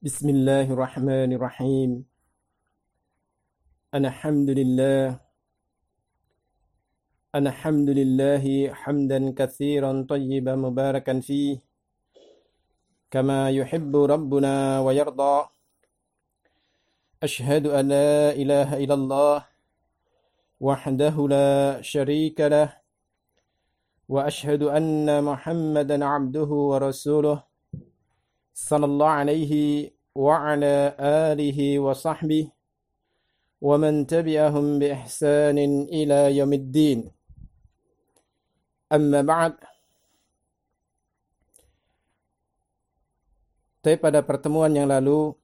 Bismillahirrahmanirrahim. Alhamdulillah. Alhamdulillahi hamdan katsiran tayyiban mubarakan fih. Kama yuhibbu rabbuna wa yarda. Ashhadu an la ilaha illallah. Wahdahu la syarika lah. Wa ashhadu anna Muhammadan abduhu wa rasuluh. Sallallahu alaihi wa ala alihi wa sahbihi wa man tabi'ahum bi ihsanin ila yaumiddin. Amma ba'd. Tapi pada pertemuan yang lalu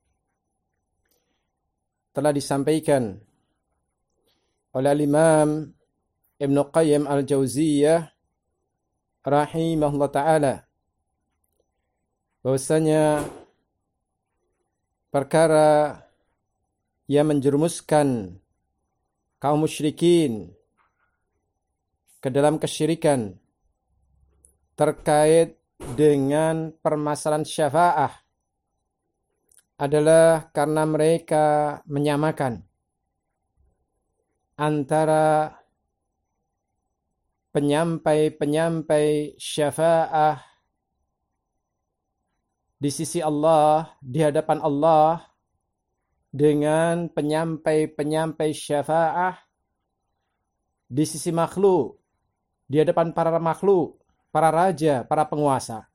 telah disampaikan oleh Imam Ibnu Qayyim Al-Jauziyah rahimahullah ta'ala bahwasanya perkara yang menjerumuskan kaum musyrikin ke dalam kesyirikan terkait dengan permasalahan syafa'ah adalah karena mereka menyamakan antara penyampai syafa'ah di sisi Allah, di hadapan Allah, dengan penyampai syafa'ah di sisi makhluk, di hadapan para makhluk, para raja, para penguasa.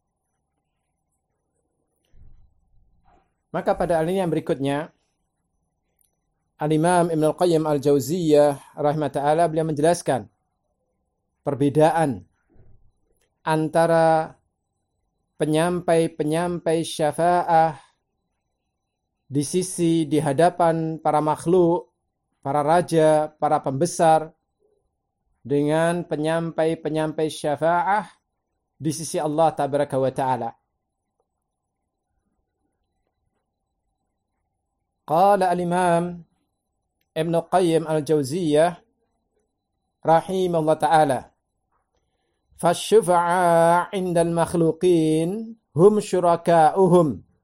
Maka pada alinea yang berikutnya, Al-Imam Ibnu Qayyim Al-Jauziyah rahimahullah beliau menjelaskan perbedaan antara penyampai syafa'ah di sisi di hadapan para makhluk, para raja, para pembesar, dengan penyampai syafa'ah di sisi Allah tabaraka wa ta'ala. Qala al-Imam Ibnu Qayyim Al-Jauziyah rahimahullah ta'ala, فَالشُّفَعَاءُ عِنْدَ الْمَخْلُوقِينَ هُمْ شُرَكَاؤُهُمْ.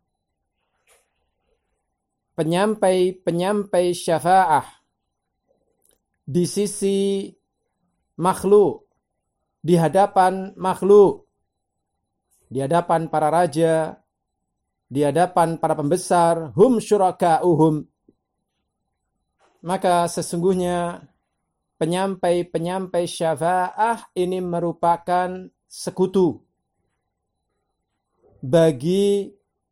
Penyampai syafa'ah di sisi makhluk, di hadapan makhluk, di hadapan para raja, di hadapan para pembesar, hum syuraka'uhum. Maka sesungguhnya penyampai syafa'ah ini merupakan sekutu bagi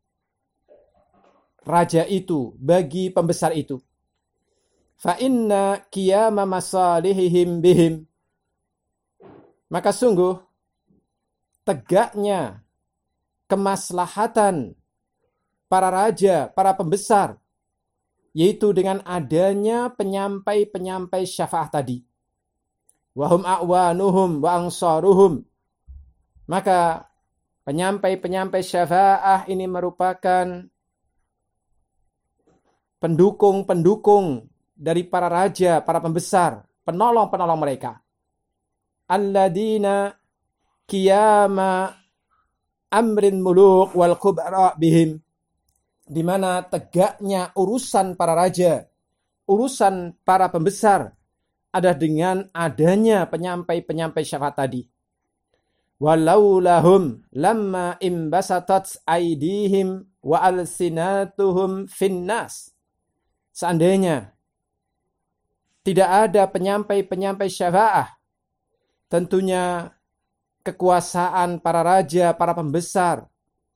raja itu, bagi pembesar itu. Fa inna qiyama masalihihim bihim. Maka sungguh tegaknya kemaslahatan para raja, para pembesar, yaitu dengan adanya penyampai syafa'ah tadi. Wahum a'wanuhum wa angsaruhum. Maka penyampai syafa'ah ini merupakan pendukung dari para raja, para pembesar, penolong mereka. Alladina qiyama amrin muluk wal kubra bihim. Di mana tegaknya urusan para raja, urusan para pembesar ada dengan adanya penyampai syafa'at tadi. Walau lahum lamma imbasatat aidihim wa alsinatuhum finnas. Seandainya tidak ada penyampai syafa'ah, tentunya kekuasaan para raja, para pembesar,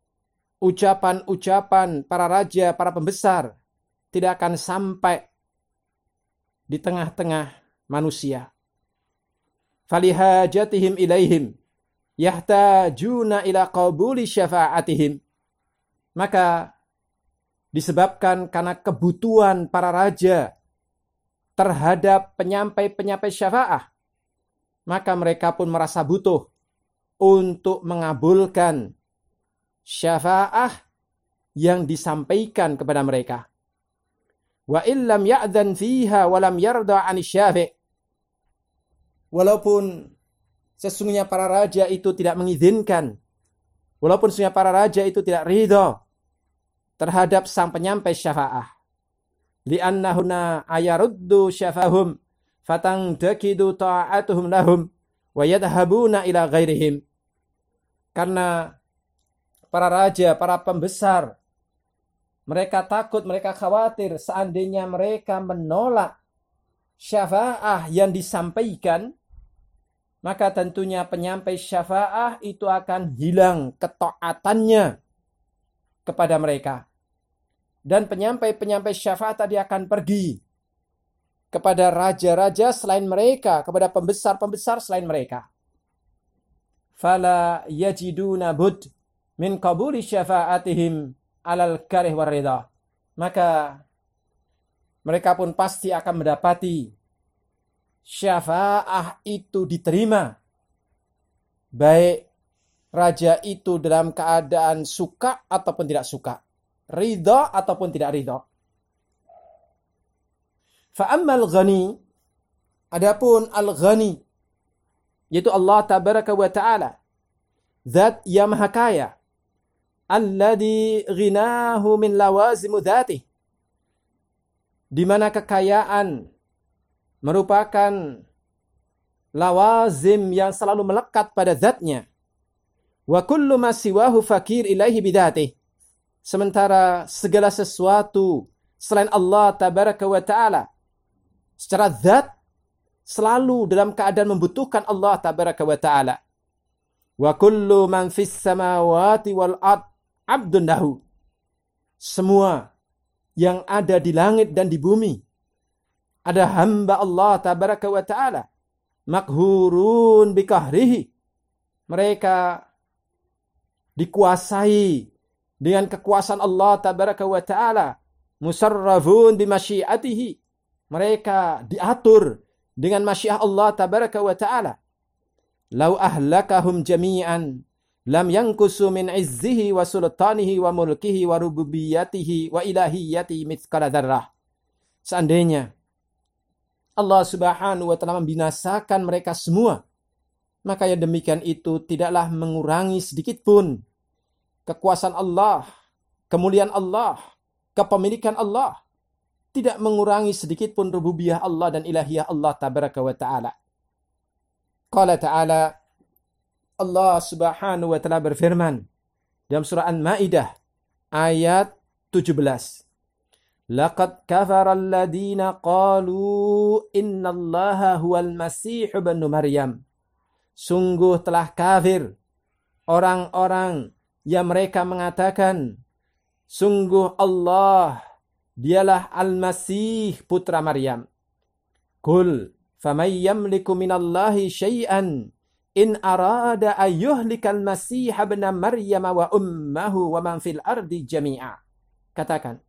ucapan para raja, para pembesar tidak akan sampai di tengah-tengah manusia. Falihajatihim ilaihim yahtajuna ila qabuli syafa'atihim. Maka disebabkan karena kebutuhan para raja terhadap penyampai syafa'ah, maka mereka pun merasa butuh untuk mengabulkan syafa'ah yang disampaikan kepada mereka. Wa illam ya'dhan fiha wa lam yarda 'ani syafi'. Walaupun sesungguhnya para raja itu tidak mengizinkan, walaupun sesungguhnya para raja itu tidak ridha terhadap sang penyampai syafaah. Li'annahuna ayaruddu syafahum fatangdakidu ta'atuhum lahum wa yadhabuna ila ghairihim. Karena para raja, para pembesar, mereka takut, mereka khawatir seandainya mereka menolak syafaah yang disampaikan, maka tentunya penyampai syafaah itu akan hilang ketaatannya kepada mereka. Dan penyampai-penyampai syafaat tadi akan pergi kepada raja-raja selain mereka, kepada pembesar-pembesar selain mereka. Fala yajiduna bud min qabuli syafa'atihim alal karih warida. Maka mereka pun pasti akan mendapati syafaah itu diterima, baik raja itu dalam keadaan suka ataupun tidak suka, ridha ataupun tidak ridha. Fa'ammal ghani, adapun al-ghani, yaitu Allah tabaraka wa ta'ala, zat yang maha kaya, alladhi ghinahu min lawazimu dzatih, di mana kekayaan merupakan lawazim yang selalu melekat pada zatnya. Wa kullu ma siwahu fakir ilaihi bidzatih, sementara segala sesuatu selain Allah tabaraka wa ta'ala secara zat selalu dalam keadaan membutuhkan Allah tabaraka wa ta'ala. Wa kullu man fis samawati wal ard abdun lahu, semua yang ada di langit dan di bumi ada hamba Allah tabaraka wa ta'ala, makhurun bikahrihi, mereka dikuasai dengan kekuasaan Allah tabaraka wa ta'ala, musarrafun bimasyiatihi, mereka diatur dengan masyiah Allah tabaraka wa ta'ala. Lau ahlakahum jami'an lam yankusu min izzihi wa sultanihi wa mulkihi wa rububiyatihi wa ilahiyatihi mithqala dzarrah. Seandainya Allah subhanahu wa ta'ala membinasakan mereka semua, maka yang demikian itu tidaklah mengurangi sedikit pun kekuasaan Allah, kemuliaan Allah, kepemilikan Allah, tidak mengurangi sedikit pun rububiyah Allah dan ilahiyah Allah tabaraka wa ta'ala. Qala ta'ala, Allah subhanahu wa ta'ala berfirman dalam surah An-Ma'idah ayat 17. Laqad kafara alladhina qalu innallaha huwal masih ibn Maryam. Sungguh telah kafir orang-orang yang mereka mengatakan sungguh Allah dialah Al-Masih putra Maryam. Qul faman yamliku minallahi syai'an in arada ayyuhlikal masih ibn Maryam wa ummahu wa man fil ardi jami'a. Katakan,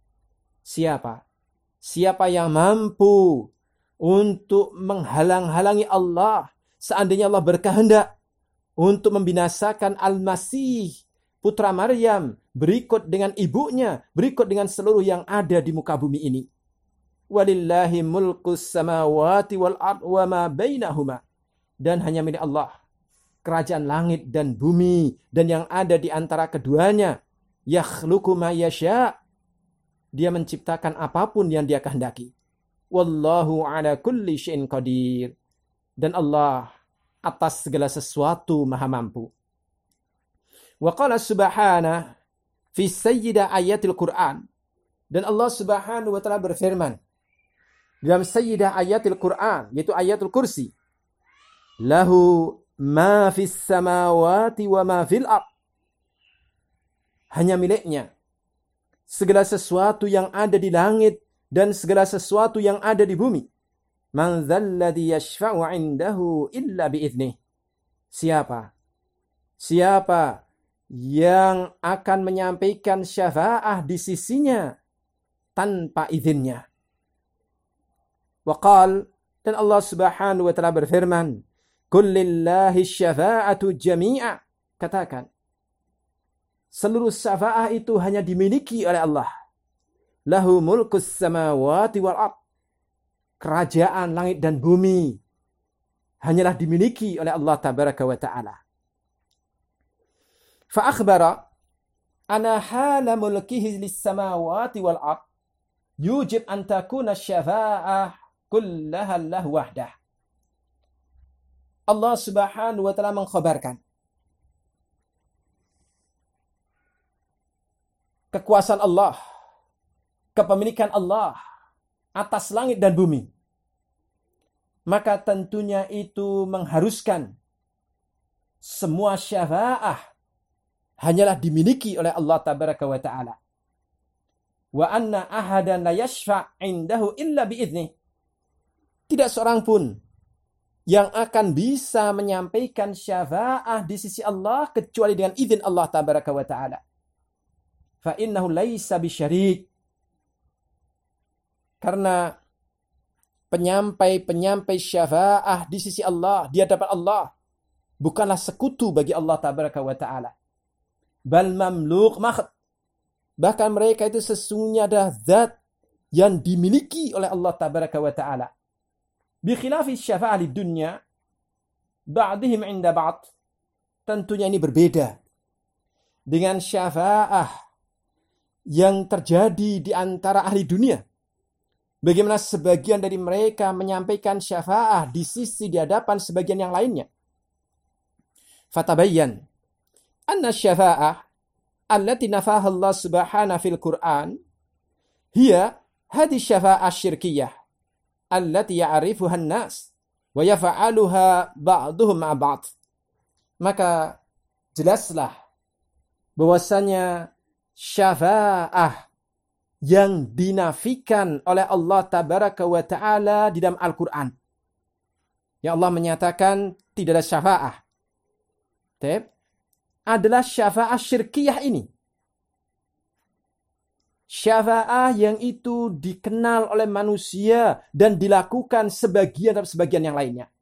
siapa yang mampu untuk menghalang-halangi Allah seandainya Allah berkehendak untuk membinasakan Al-Masih putra Maryam berikut dengan ibunya, berikut dengan seluruh yang ada di muka bumi ini. Walillahi mulkus samawati wal ard wa ma bainahuma, dan hanya milik Allah kerajaan langit dan bumi dan yang ada di antara keduanya. Yakhluqu ma yasha, dia menciptakan apapun yang dia kehendaki. Wallahu ala kulli syai'in qadir, dan Allah atas segala sesuatu maha mampu. Wa qala subhanahu fi sayyidah ayatil Qur'an, dan Allah subhanahu wa ta'ala berfirman dalam sayyidah ayatil Qur'an, yaitu ayatul kursi, lahu ma fis samawati wa ma fil ard, hanya miliknya segala sesuatu yang ada di langit dan segala sesuatu yang ada di bumi. Man dzalladzi yashfa'u 'indahu illa bi'idnih, siapa yang akan menyampaikan syafaah di sisinya tanpa izinnya. Waqal, dan Allah subhanahu wa ta'ala berfirman, kullillahi syafa'atu jami'a, katakan, seluruh syafaah itu hanya dimiliki oleh Allah. Lahu mulkus samawati wal ard, kerajaan langit dan bumi hanyalah dimiliki oleh Allah tabaraka wa ta'ala. Fa akhbara ana hala mulkihi lis samawati wal ard yujib an takuna syafa'ah kullaha lahu wahdah. Allah Subhanahu wa taala mengkhabarkan kekuasaan Allah, kepemilikan Allah atas langit dan bumi. Maka tentunya itu mengharuskan semua syafa'ah hanyalah dimiliki oleh Allah tabaraka wa ta'ala. Wa anna ahadan la yashfa' indahu illa bi'idnih. Tidak seorang pun yang akan bisa menyampaikan syafa'ah di sisi Allah kecuali dengan izin Allah tabaraka wa ta'ala. Fa innahu laisa bisyarik. Karena penyampai syafa'ah di sisi Allah, di hadapan Allah, bukanlah sekutu bagi Allah tabaraka wa ta'ala. Bal mamluk mahd. Bahkan mereka itu sesungguhnya adalah zat yang dimiliki oleh Allah tabaraka wa ta'ala. Bi khilafi syafa'ah di dunia, ba'dihim inda ba'd. Tentunya ini berbeda dengan syafa'ah yang terjadi di antara ahli dunia. Bagaimana sebagian dari mereka menyampaikan syafa'ah di sisi di hadapan sebagian yang lainnya. Fatabayyan anna syafa'ah allati nafaha Allah subhanahu fil Qur'an hiya hadhi syafa'ah syirkiyah allati ya'rifuha an-nas wa yaf'aluha ba'duhum ma'a ba'd. Maka jelaslah bahwasanya syafa'ah yang dinafikan oleh Allah tabaraka wa ta'ala di dalam Al-Quran. Yang Allah menyatakan tidak ada syafa'ah. Adalah syafa'ah syirkiyah ini. Syafa'ah yang itu dikenal oleh manusia dan dilakukan sebagian dan sebagian yang lainnya.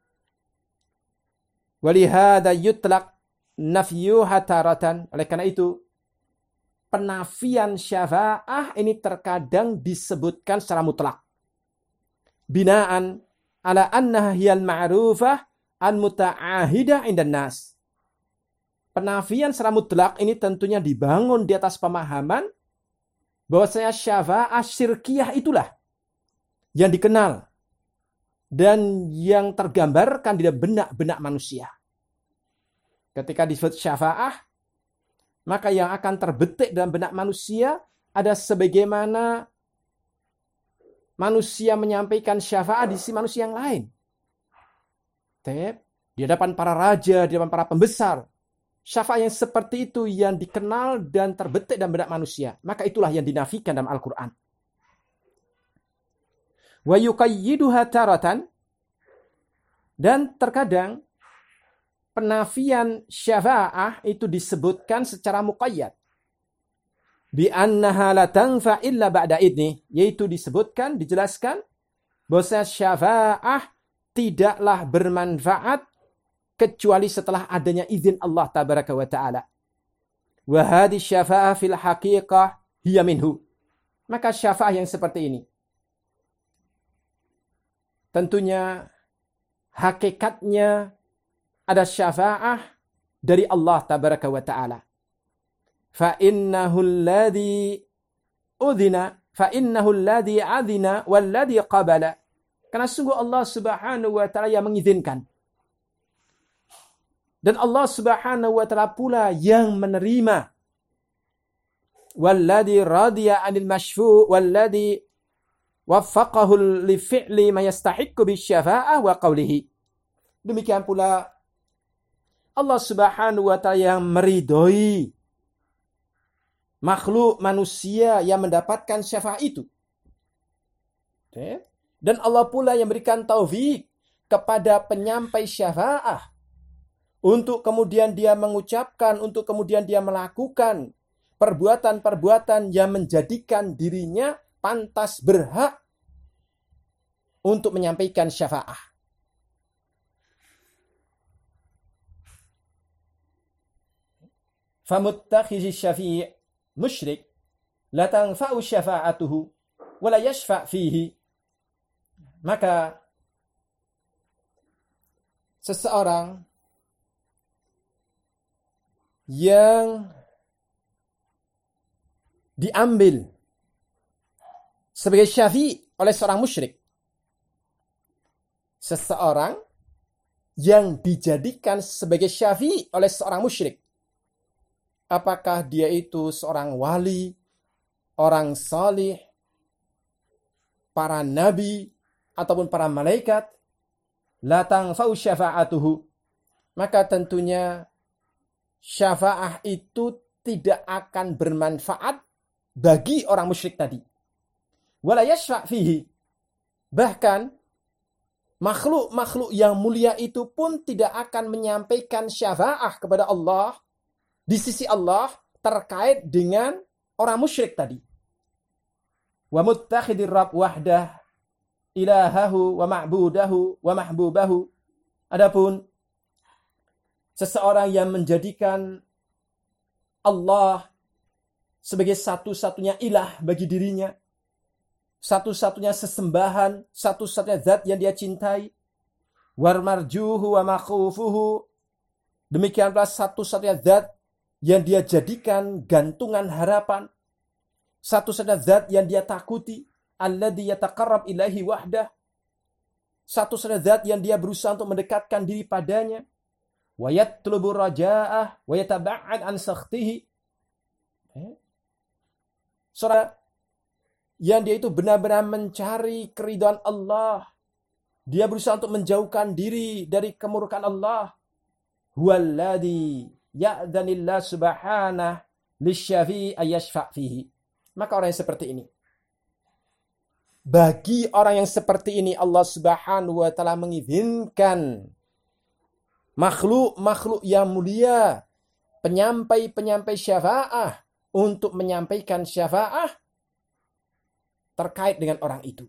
Walihada yutlaq nafyuha taratan. Oleh karena itu, penafian syafa'ah ini terkadang disebutkan secara mutlak. Binaan ala annaha hiyal ma'rufah an muta'ahidah indan nas. Penafian secara mutlak ini tentunya dibangun di atas pemahaman bahwasanya syafa'ah syirkiyah itulah yang dikenal dan yang tergambarkan di dalam benak-benak manusia. Ketika disebut syafa'ah, maka yang akan terbetik dalam benak manusia ada sebagaimana manusia menyampaikan syafa'ah di sisi manusia yang lain. Di hadapan para raja, di hadapan para pembesar. Syafa'ah yang seperti itu yang dikenal dan terbetik dalam benak manusia. Maka itulah yang dinafikan dalam Al-Quran. Wa yuqayyiduha taratan. Dan terkadang penafian syafa'ah itu disebutkan secara muqayyad. Bi annaha la tanfa illa ba'da idni. Yaitu disebutkan, dijelaskan bahwa syafa'ah tidaklah bermanfaat kecuali setelah adanya izin Allah tabaraka wa ta'ala. Wa hadhi syafa'ah fil haqiqah hiya minhu. Maka syafa'ah yang seperti ini tentunya hakikatnya ada syafa'ah dari Allah tabaraka wa ta'ala. Fa innahu alladhi udhina fa innahu alladhi adhina walladhi qabala. Karena sungguh Allah subhanahu wa ta'ala yang mengizinkan. Dan Allah subhanahu wa ta'ala pula yang menerima. Walladhi radiya anil mashfu' walladhi waffaqahu li fi'li ma yastahiqqu bisyafa'ah wa qawlihi. Demikian pula Allah subhanahu wa ta'ala yang meridhoi makhluk manusia yang mendapatkan syafa'ah itu. Dan Allah pula yang berikan taufik kepada penyampai syafa'ah untuk kemudian dia mengucapkan, untuk kemudian dia melakukan perbuatan-perbuatan yang menjadikan dirinya pantas berhak untuk menyampaikan syafa'ah. Famuttakhizi syafi' musyrik la tanfa'u syafa'atuhu wa la yashfa' fihi. Maka seseorang yang diambil sebagai syafi'i oleh seorang musyrik. Seseorang yang dijadikan sebagai syafi'i oleh seorang musyrik. Apakah dia itu seorang wali, orang salih, para nabi, ataupun para malaikat, la tanfa'u syafa'atuhu. Maka tentunya syafa'ah itu tidak akan bermanfaat bagi orang musyrik tadi. Wala yashfa' fihi. Bahkan makhluk-makhluk yang mulia itu pun tidak akan menyampaikan syafa'ah kepada Allah di sisi Allah terkait dengan orang musyrik tadi. Wa muttakhidir rabb wahdah ilahahu wa ma'budahu wa mahbubahu. Adapun seseorang yang menjadikan Allah sebagai satu-satunya ilah bagi dirinya, satu-satunya sesembahan, satu-satunya zat yang dia cintai, war marjuhu wa makhufuhu, demikian pula satu-satunya zat yang dia jadikan gantungan harapan, satu-satunya zat yang dia takuti, alladzi yataqarrab ilaihi wahdah, satu-satunya zat yang dia berusaha untuk mendekatkan diri padanya, wa yatlubu raja'ah wa yataba'ad an sakhtihi. Seorang yang dia itu benar-benar mencari keridhaan Allah, dia berusaha untuk menjauhkan diri dari kemurkaan Allah. Huwallazi ya'dhanillah subhanah lisyafi'i ayyashfa' fihi. Maka orang yang seperti ini, bagi orang yang seperti ini Allah Subhanahu wa taala mengizinkan makhluk-makhluk yang mulia, penyampai-penyampai syafa'ah untuk menyampaikan syafa'ah terkait dengan orang itu.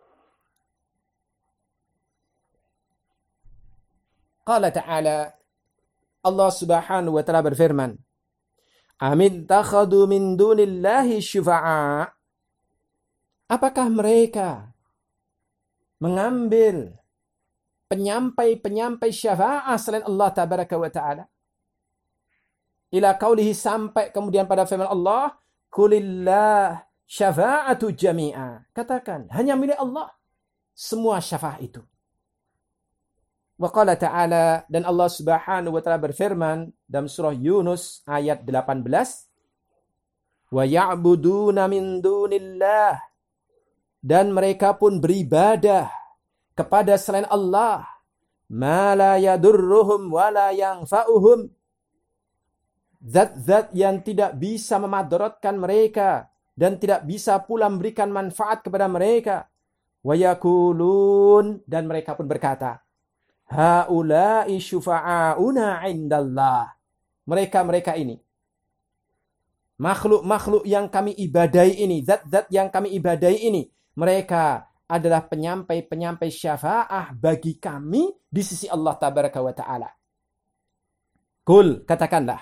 Qala ta'ala, Allah Subhanahu wa taala berfirman, Amin takhadu min dunillahi syufa'a. Apakah mereka mengambil penyampai-penyampai syafa'ah selain Allah tabaraka wa ta'ala? Ila qaulihi, sampai kemudian pada firman Allah, Qulillah syafa'atu jami'a. Katakan, hanya milik Allah semua syafa'ah itu. Wa qala ta'ala, dan Allah Subhanahu wa taala berfirman dalam surah Yunus ayat 18, wa ya'buduna min dunillah, dan mereka pun beribadah kepada selain Allah, ma la yadurruhum wa la yanfa'uhum, zat-zat yang tidak bisa memadaratkan mereka dan tidak bisa pula memberikan manfaat kepada mereka. Wa yaqulun, dan mereka pun berkata, haula'i syufa'auna 'indallah. Mereka ini, makhluk-makhluk yang kami ibadai ini, zat-zat yang kami ibadai ini, mereka adalah penyampai-penyampai syafa'ah bagi kami di sisi Allah tabaraka wa ta'ala. Kul, katakanlah,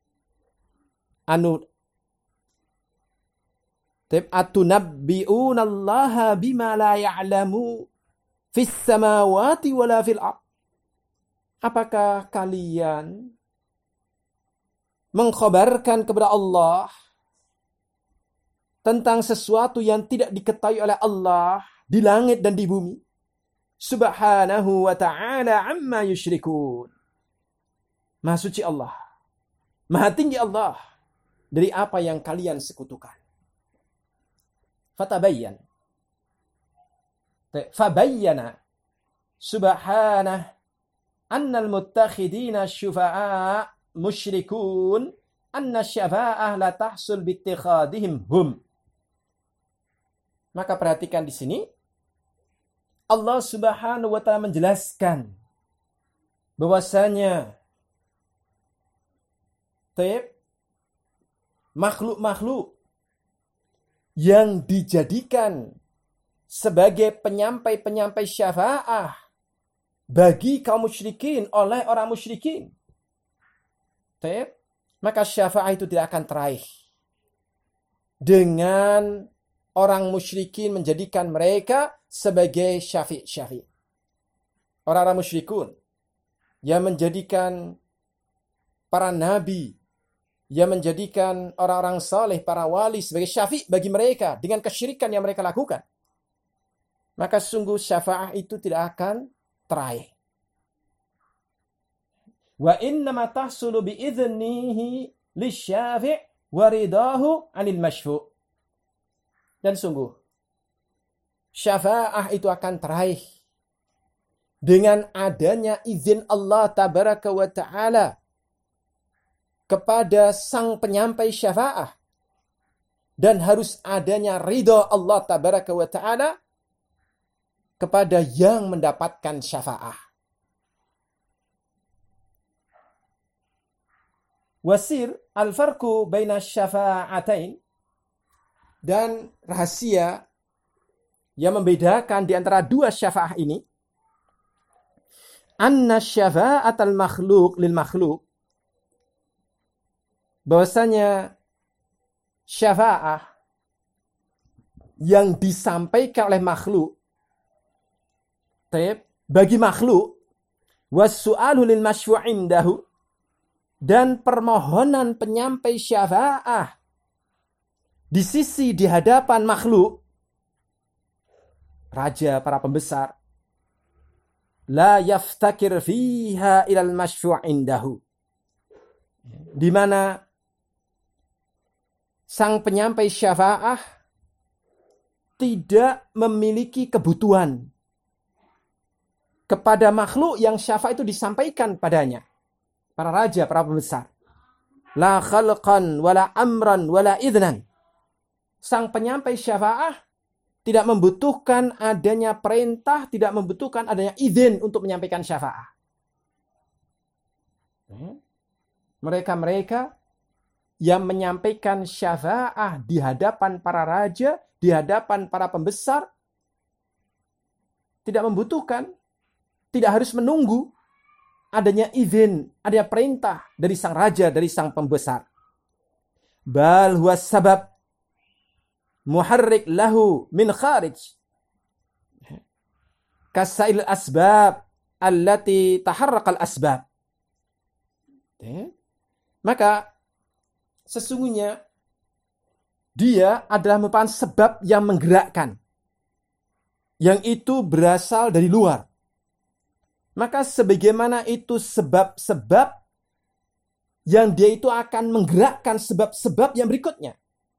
atunabbi'unallaha bima la ya'lamu fis samawati wala fil ard. Apakah kalian mengkhabarkan kepada Allah tentang sesuatu yang tidak diketahui oleh Allah di langit dan di bumi? Subhanahu wa ta'ala amma yusyrikun. Maha suci Allah, maha tinggi Allah dari apa yang kalian sekutukan. Fabayyana subhanah annal muttakhidina syufa'a musyrikun anna syafa'ah la tahsul bittikhadihim hum. Maka perhatikan di sini Allah Subhanahu wa taala menjelaskan bahwasanya makhluk-makhluk yang dijadikan sebagai penyampai-penyampai syafa'ah bagi kaum musyrikin oleh orang musyrikin, maka syafa'ah itu tidak akan teraih dengan orang musyrikin menjadikan mereka sebagai syafi'. Orang-orang musyrikun yang menjadikan para nabi, yang menjadikan orang-orang saleh, para wali sebagai syafi' bagi mereka dengan kesyirikan yang mereka lakukan, maka sungguh syafaat itu tidak akan teraih. Wa innama tahsulu bi'idhnihi lisyafi' wa ridahu 'anil masyfu'. Dan sungguh syafaat itu akan teraih dengan adanya izin Allah tabaraka wa ta'ala kepada sang penyampai syafaat, dan harus adanya ridha Allah tabaraka wa ta'ala kepada yang mendapatkan syafaat. Wasir al-farqu baina syafa'atain, dan rahasia yang membedakan di antara dua syafaat ini, anna syafa'atal makhluk lil makhluk, bahwasanya syafaat yang disampaikan oleh makhluk bagi makhluk, wassu'alu lil masyfu'in dahu, dan permohonan penyampai syafaat di sisi di hadapan makhluk, raja, para pembesar, la yaftakir fiha ilal masyfu'in dahu, di mana sang penyampai syafaat tidak memiliki kebutuhan kepada makhluk yang syafaat itu disampaikan padanya, para raja, para pembesar. La khalqan wala amran wala idnan. Sang penyampai syafaat tidak membutuhkan adanya perintah, tidak membutuhkan adanya izin untuk menyampaikan syafaat. Mereka-mereka yang menyampaikan syafaat di hadapan para raja, di hadapan para pembesar, tidak membutuhkan, tidak harus menunggu adanya izin, adanya perintah dari sang raja, dari sang pembesar. Bal huwa sabab muharrik lahu min kharij, kasail asbab allati taharraqal asbab. Maka sesungguhnya dia adalah merupakan sebab yang menggerakkan, yang itu berasal dari luar. Maka sebagaimana itu sebab-sebab yang dia itu akan menggerakkan sebab-sebab yang berikutnya.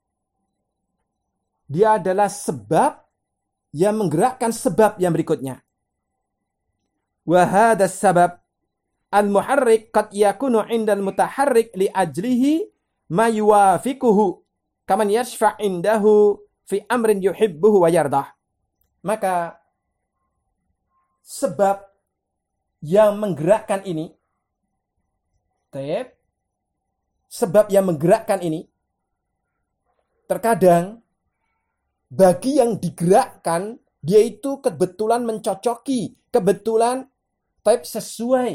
Dia adalah sebab yang menggerakkan sebab yang berikutnya. Wa hadha sabab al-muharrik qad yakunu 'indal mutaharrik li ajlihi ma yuwafiquhu kaman yashfa' indahu fi amrin yuhibbuhu wa yardah. Maka sebab yang menggerakkan ini, sebab yang menggerakkan ini, terkadang bagi yang digerakkan, dia itu kebetulan mencocoki, kebetulan sesuai.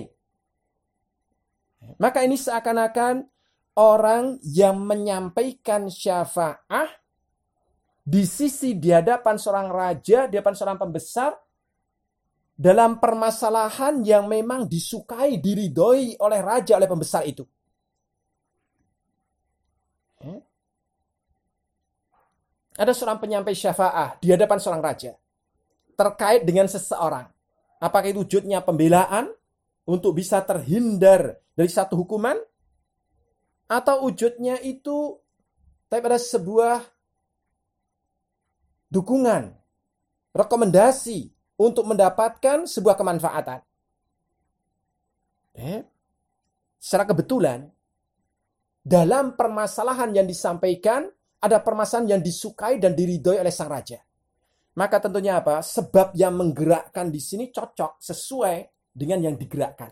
Maka ini seakan-akan orang yang menyampaikan syafaat di sisi di hadapan seorang raja, di hadapan seorang pembesar, dalam permasalahan yang memang disukai, diridhoi oleh raja, oleh pembesar itu. Ada seorang penyampai syafaat di hadapan seorang raja terkait dengan seseorang. Apakah itu wujudnya pembelaan untuk bisa terhindar dari satu hukuman, atau wujudnya itu pada sebuah dukungan, rekomendasi untuk mendapatkan sebuah kemanfaatan. Secara kebetulan, dalam permasalahan yang disampaikan, ada permasalahan yang disukai dan diridhoi oleh sang raja. Maka tentunya apa? Sebab yang menggerakkan di sini cocok, sesuai dengan yang digerakkan.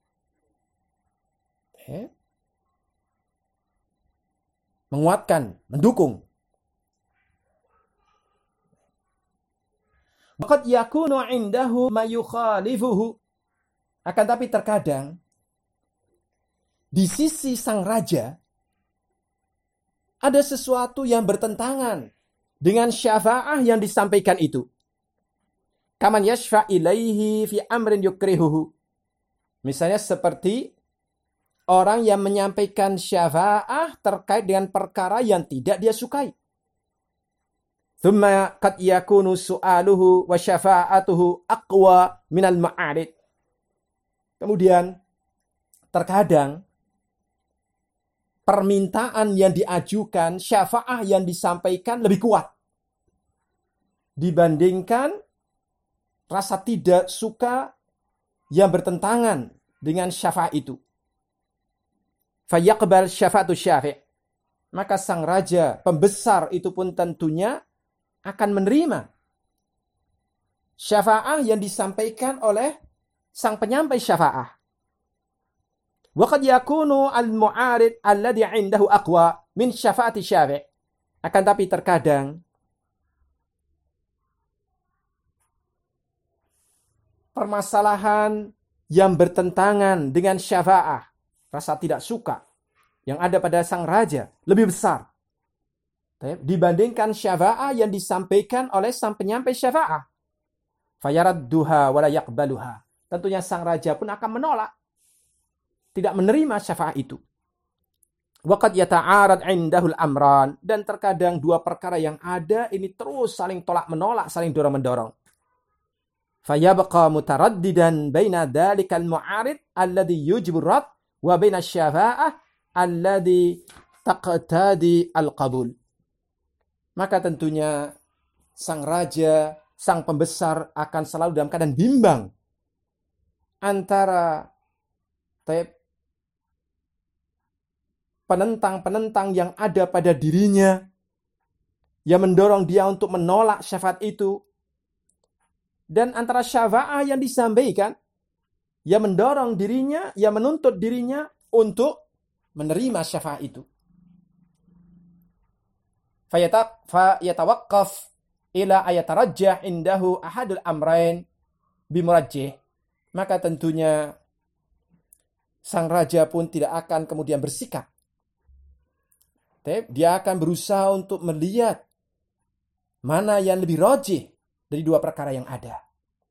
Menguatkan, mendukung. Qad yakunu 'indahu ma yukhalifuhu. Akan tapi terkadang di sisi sang raja ada sesuatu yang bertentangan dengan syafaah yang disampaikan itu. Kaman yashfa' ilaihi fi amrin yukrihuhu. Misalnya seperti orang yang menyampaikan syafa'ah terkait dengan perkara yang tidak dia sukai. Thumma qad yakunu su'aluhu wa syafa'atuhu aqwa minal ma'arid. Kemudian terkadang permintaan yang diajukan, syafa'ah yang disampaikan lebih kuat dibandingkan rasa tidak suka yang bertentangan dengan syafa'ah itu. Fayaqbal syafa'atu syafi'. Maka sang raja pembesar itu pun tentunya akan menerima syafa'ah yang disampaikan oleh sang penyampai syafa'ah. Wa qad yakunu al-mu'arid alladhi 'indahu aqwa min syafa'ati syafi'. Akan tapi terkadang permasalahan yang bertentangan dengan syafa'ah, rasa tidak suka yang ada pada sang raja lebih besar dibandingkan syafa'ah yang disampaikan oleh sang penyampai syafa'ah. Fayaradduha wa la yaqbaluha. Tentunya sang raja pun akan menolak, tidak menerima syafa'ah itu. Waqad yata'arad 'indahul amran, dan terkadang dua perkara yang ada ini terus saling tolak menolak, saling dorong-mendorong. Fayabqa mutaraddidan baina dhalikal mu'arid alladhi yujibu rad wa baina syafa'ah alladhi taqtadi al-qabul. Maka tentunya sang raja, sang pembesar akan selalu dalam keadaan bimbang antara penentang-penentang yang ada pada dirinya yang mendorong dia untuk menolak syafaat itu, dan antara syafa'ah yang disampaikan yang mendorong dirinya, yang menuntut dirinya untuk menerima syafa'ah itu. Fayatawaqqaf ila ayatarajjah indahu ahadul amrain bimurajjih. Maka tentunya sang raja pun tidak akan kemudian bersikap. Dia akan berusaha untuk melihat mana yang lebih rajih dari dua perkara yang ada.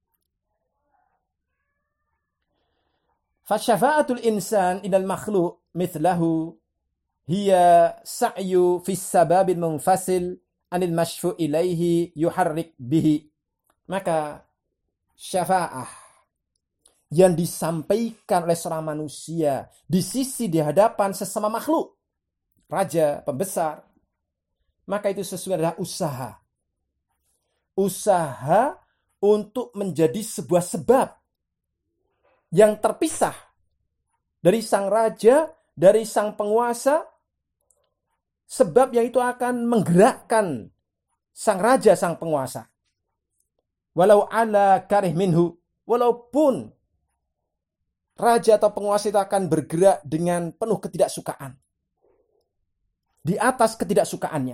Fasyafa'atul insan ilal makhluk mithlahu hiya sa'yu fis sababil munfasil anil masyfu' ilaihi yuharrik bihi. Maka syafa'ah yang disampaikan oleh seorang manusia di sisi di hadapan sesama makhluk, raja, pembesar, maka itu sesungguhnya adalah usaha untuk menjadi sebuah sebab yang terpisah dari sang raja, dari sang penguasa, sebab yang itu akan menggerakkan sang raja, sang penguasa. Walau ala karih minhu, walaupun raja atau penguasa itu akan bergerak dengan penuh ketidaksukaan, di atas ketidaksukaannya.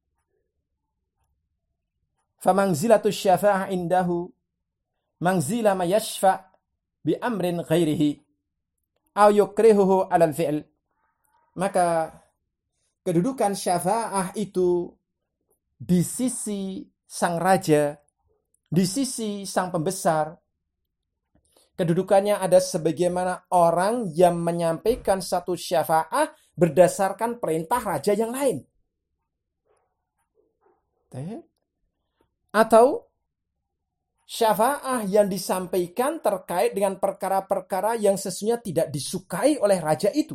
Famangzilatu syafa'ah indahu mangzila ma yashfa' bi amrin ghairihi aw yukrihuhu 'alal fi'l. Maka kedudukan syafa'ah itu di sisi sang raja, di sisi sang pembesar, kedudukannya ada sebagaimana orang yang menyampaikan satu syafa'ah berdasarkan perintah raja yang lain. Atau syafa'ah yang disampaikan terkait dengan perkara-perkara yang sesungguhnya tidak disukai oleh raja itu.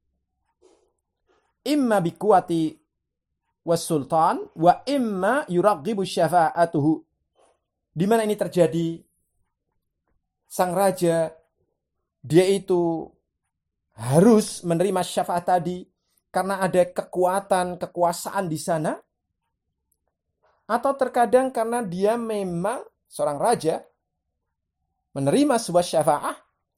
Imma biquwati was-sultan wa imma yuraghibu syafa'atuhu. Di mana ini terjadi? Sang raja, dia itu harus menerima syafaat tadi karena ada kekuatan, kekuasaan di sana, atau terkadang karena dia memang seorang raja menerima sebuah syafa'ah.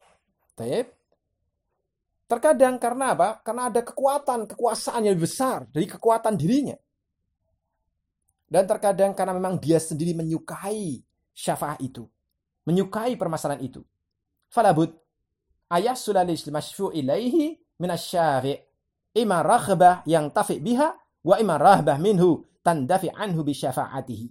Terkadang karena apa? Karena ada kekuatan, kekuasaan yang besar dari kekuatan dirinya. Dan terkadang karena memang dia sendiri menyukai syafa'ah itu, menyukai permasalahan itu. Falabud ayahsul lil masyfu' ilaihi minasy-syafi' imma raghbah yang tafi' biha wa imma rahbah minhu tandafi anhu bi syafa'atihi.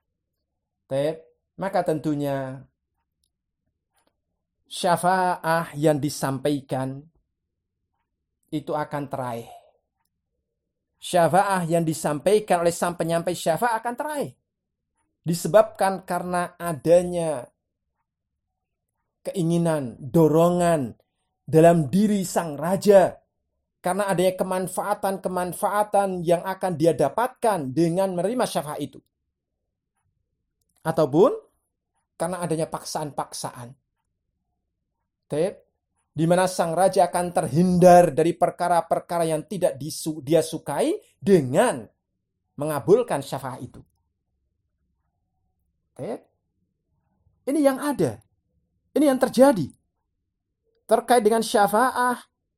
Maka tentunya syafa'ah yang disampaikan itu akan teraih. Syafa'ah yang disampaikan oleh sang penyampai syafa'ah akan teraih. Disebabkan karena adanya keinginan, dorongan dalam diri sang raja. Karena adanya kemanfaatan-kemanfaatan yang akan dia dapatkan dengan menerima syafa'ah itu. Ataupun karena adanya paksaan-paksaan. Di mana sang raja akan terhindar dari perkara-perkara yang tidak dia sukai dengan mengabulkan syafa'ah itu. Ini yang ada. Ini yang terjadi. Terkait dengan syafa'ah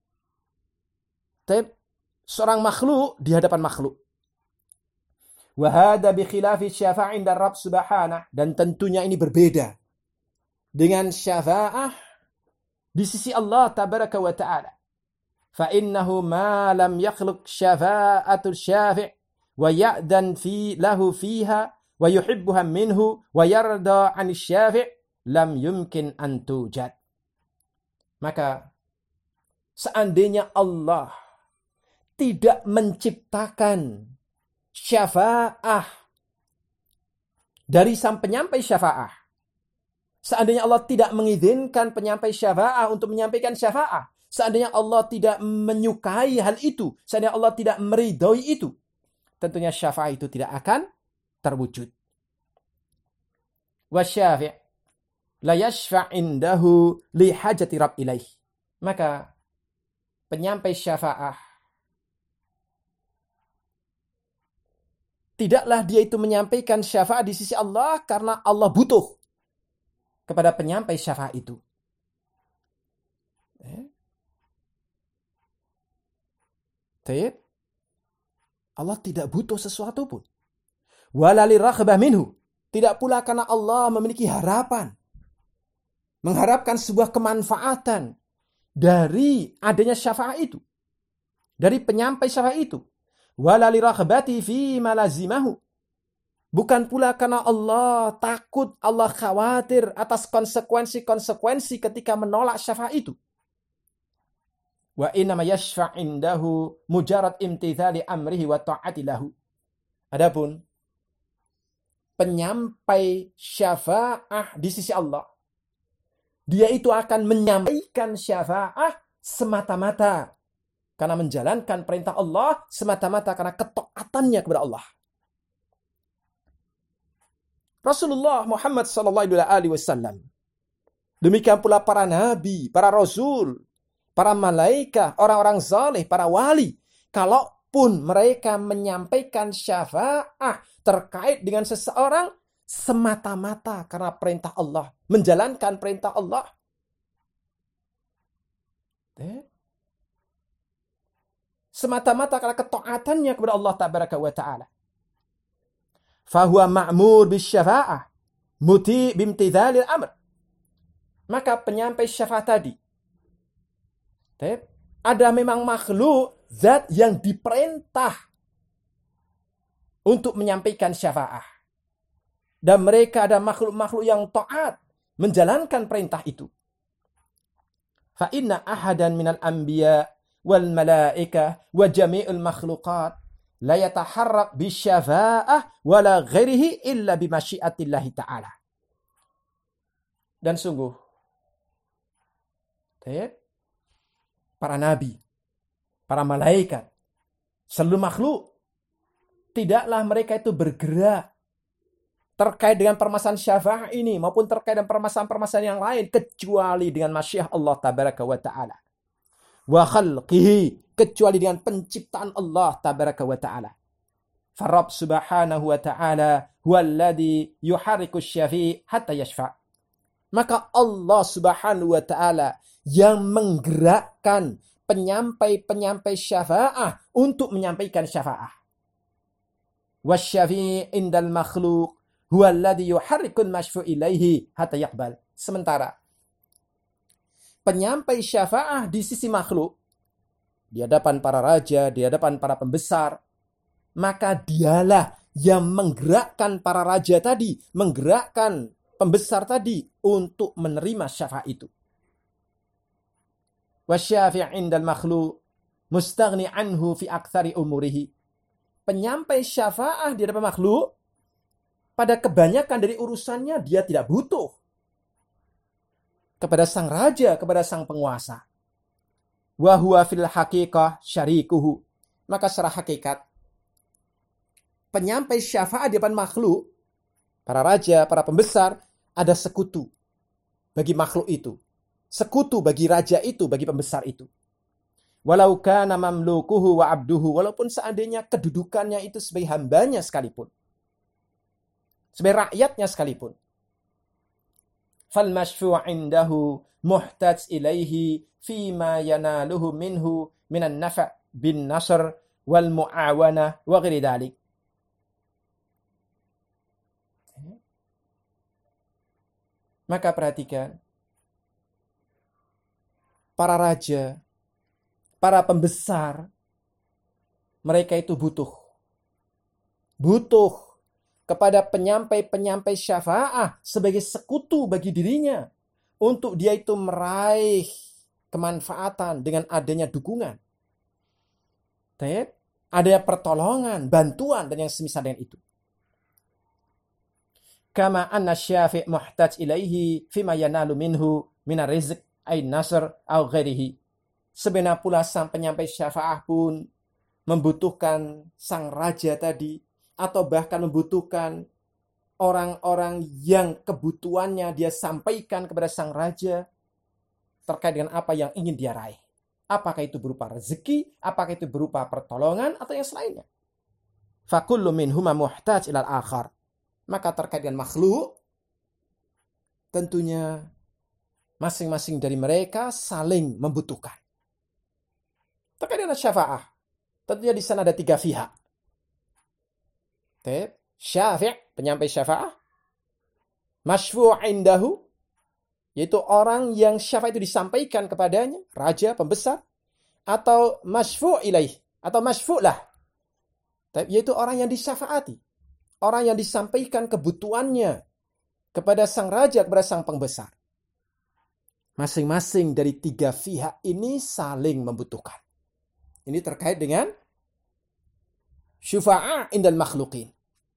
seorang makhluk di hadapan makhluk. Wa hadza bi khilafi syafa'ah inda Rabb subhanahu, dan tentunya ini berbeda dengan syafa'ah di sisi Allah tabaraka wa ta'ala. Fa innahu ma lam yakhluq syafa'atul syafi' wa ya'dan lahu fiha wa yuhibbuha minhu wa yarda 'an syafi' lam yumkin an tujad. Maka seandainya Allah tidak menciptakan syafa'ah dari sang penyampai syafa'ah, seandainya Allah tidak mengizinkan penyampai syafa'ah untuk menyampaikan syafa'ah, seandainya Allah tidak menyukai hal itu, seandainya Allah tidak meridhoi itu, tentunya syafa'ah itu tidak akan terwujud. Wa syafi' la yashfa' indahu li hajati rabb ilaih. Maka penyampai syafa'ah tidaklah dia itu menyampaikan syafa'ah di sisi Allah karena Allah butuh kepada penyampai syafa'ah itu. Allah tidak butuh sesuatu pun. Wala li raghbah minhu. Tidak pula karena Allah memiliki harapan. Mengharapkan sebuah kemanfaatan dari adanya syafa'ah itu. Dari penyampai syafa'ah itu. Wala li raghbati fi malazimahu. Bukan pula karena Allah takut, Allah khawatir atas konsekuensi-konsekuensi ketika menolak syafa'ah itu. Wa innama yashfa' indahu mujarrad imtithali amrihi wa ta'ati lahu. Adapun penyampai syafa'ah di sisi Allah, dia itu akan menyampaikan syafa'ah semata-mata karena menjalankan perintah Allah, semata-mata karena ketaatannya kepada Allah. Rasulullah Muhammad SAW. Demikian pula para nabi, para rasul, para malaikat, orang-orang saleh, para wali. Kalaupun mereka menyampaikan syafa'ah terkait dengan seseorang, semata-mata karena perintah Allah. Menjalankan perintah Allah. Semata-mata karena ketaatannya kepada Allah tabaraka wa ta'ala. Fahuwa ma'mur bisyafa'ah muti bimtidhalil amr. Maka penyampai syafa'ah tadi, ada memang makhluk zat yang diperintah untuk menyampaikan syafa'ah. Dan mereka ada makhluk-makhluk yang taat menjalankan perintah itu. Fa inna ahadan minal anbiya wal malaika wa jami'ul makhluqat la yataharrak bisyafa'ah wala ghairihi illa bimasyiatillahi ta'ala. Dan sungguh para nabi, para malaikat, seluruh makhluk, tidaklah mereka itu bergerak terkait dengan permasalahan syafa'ah ini maupun terkait dengan permasalahan-permasalahan yang lain kecuali dengan masyiah Allah tabaraka wa ta'ala. Wa khalqihi, kecuali dengan penciptaan Allah tabaraka wa ta'ala. Farab subhanahu wa ta'ala huwallazi yuhariku syafi' hatta yashfa'. Maka Allah subhanahu wa ta'ala yang menggerakkan penyampai-penyampai syafa'ah untuk menyampaikan syafa'ah. Wasyafi' indal makhluk huwallazi yuharrikul masyfu' ilaihi hatta yaqbal. Sementara penyampai syafa'ah di sisi makhluk, di hadapan para raja, di hadapan para pembesar, maka dialah yang menggerakkan para raja tadi, menggerakkan pembesar tadi untuk menerima syafa'ah itu. Wasyafi' indal makhluk mustaghni anhu fi aktsari umurihi. Penyampai syafaah di hadapan makhluk, pada kebanyakan dari urusannya dia tidak butuh kepada sang raja, kepada sang penguasa. Wa huwa fil haqiqah syarikuhu. Maka secara hakikat, penyampai syafaat di hadapan makhluk, para raja, para pembesar, ada sekutu bagi makhluk itu. Sekutu bagi raja itu, bagi pembesar itu. Walau kana mamlukuhu wa abduhu, walaupun seandainya kedudukannya itu sebagai hambanya sekalipun, sebagai rakyatnya sekalipun. Fal masyfu' indahu muhtaj ilaihi fima yanaluhu minhu minan nafa' bin nasr wal mu'awana wa ghairi dzalik. Maka perhatikan, para raja, para pembesar, mereka itu butuh kepada penyampai-penyampai syafaah sebagai sekutu bagi dirinya untuk dia itu meraih kemanfaatan dengan adanya dukungan, adanya pertolongan, bantuan dan yang semisal dengan itu. Kama anna syafi' muhtaj ilaihi fima yanalu minhu minar rizq ay nasr au ghairihi. Sebenarnya pula sang penyampai syafaah pun membutuhkan sang raja tadi, atau bahkan membutuhkan orang-orang yang kebutuhannya dia sampaikan kepada sang raja terkait dengan apa yang ingin dia raih. Apakah itu berupa rezeki, apakah itu berupa pertolongan, atau yang selainnya. Fakullu minhuma muhtaj ilal akhar. Maka terkait dengan makhluk, tentunya masing-masing dari mereka saling membutuhkan. Terkait dengan syafaah, tentunya di sana ada 3 pihak. Syafi', penyampai syafaah. Masyfu' indahu, yaitu orang yang syafaah itu disampaikan kepadanya, raja, pembesar. Atau masyfu' ilaih, atau masyfu' lah, yaitu orang yang disyafaati, orang yang disampaikan kebutuhannya kepada sang raja, kepada sang pembesar. Masing-masing dari 3 pihak ini saling membutuhkan. Ini terkait dengan syufa'a indal makhluqin.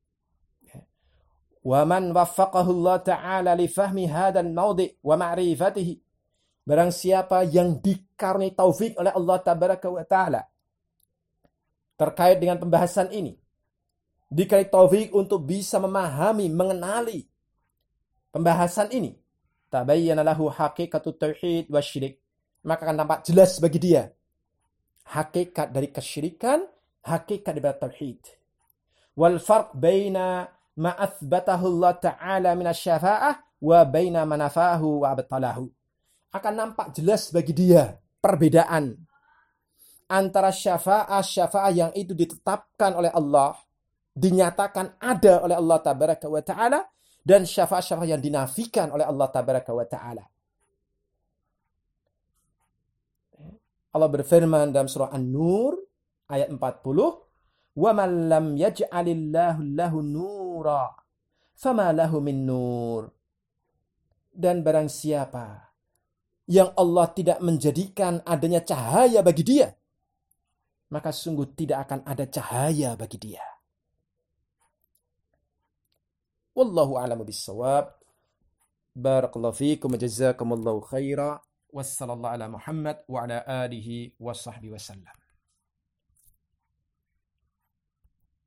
Wa man waffaqahu Allah Ta'ala li fahmi hadzal mawdi' wa ma'rifatihi. Barang siapa yang dikaruniai taufik oleh Allah Tabaraka wa Ta'ala terkait dengan pembahasan ini, dikasih taufik untuk bisa memahami, mengenali pembahasan ini, tabayyana lahu haqiqatut tauhid wasyirik, maka akan nampak jelas bagi dia hakikat dari kesyirikan, hakikat dari tauhid. Wal farq baina ma athbatahu Allah Ta'ala min asy-syafa'ah wa baina manafahu wa abtalahu. Akan nampak jelas bagi dia perbedaan antara syafa'ah yang itu ditetapkan oleh Allah, dinyatakan ada oleh Allah Tabaraka wa Ta'ala, dan syafa'ah yang dinafikan oleh Allah Tabaraka wa Ta'ala. Allah berfirman dalam surah An-Nur ayat 40, "Wa man lam yaj'alillahu lahu nura, fama lahu min nur." Dan barang siapa yang Allah tidak menjadikan adanya cahaya bagi dia, maka sungguh tidak akan ada cahaya bagi dia. Wallahu a'lamu bis-shawab. Barakallahu fiikum wa jazakumullahu khaira. Wassallallahu ala Muhammad wa ala alihi wa sahbihi wasallam.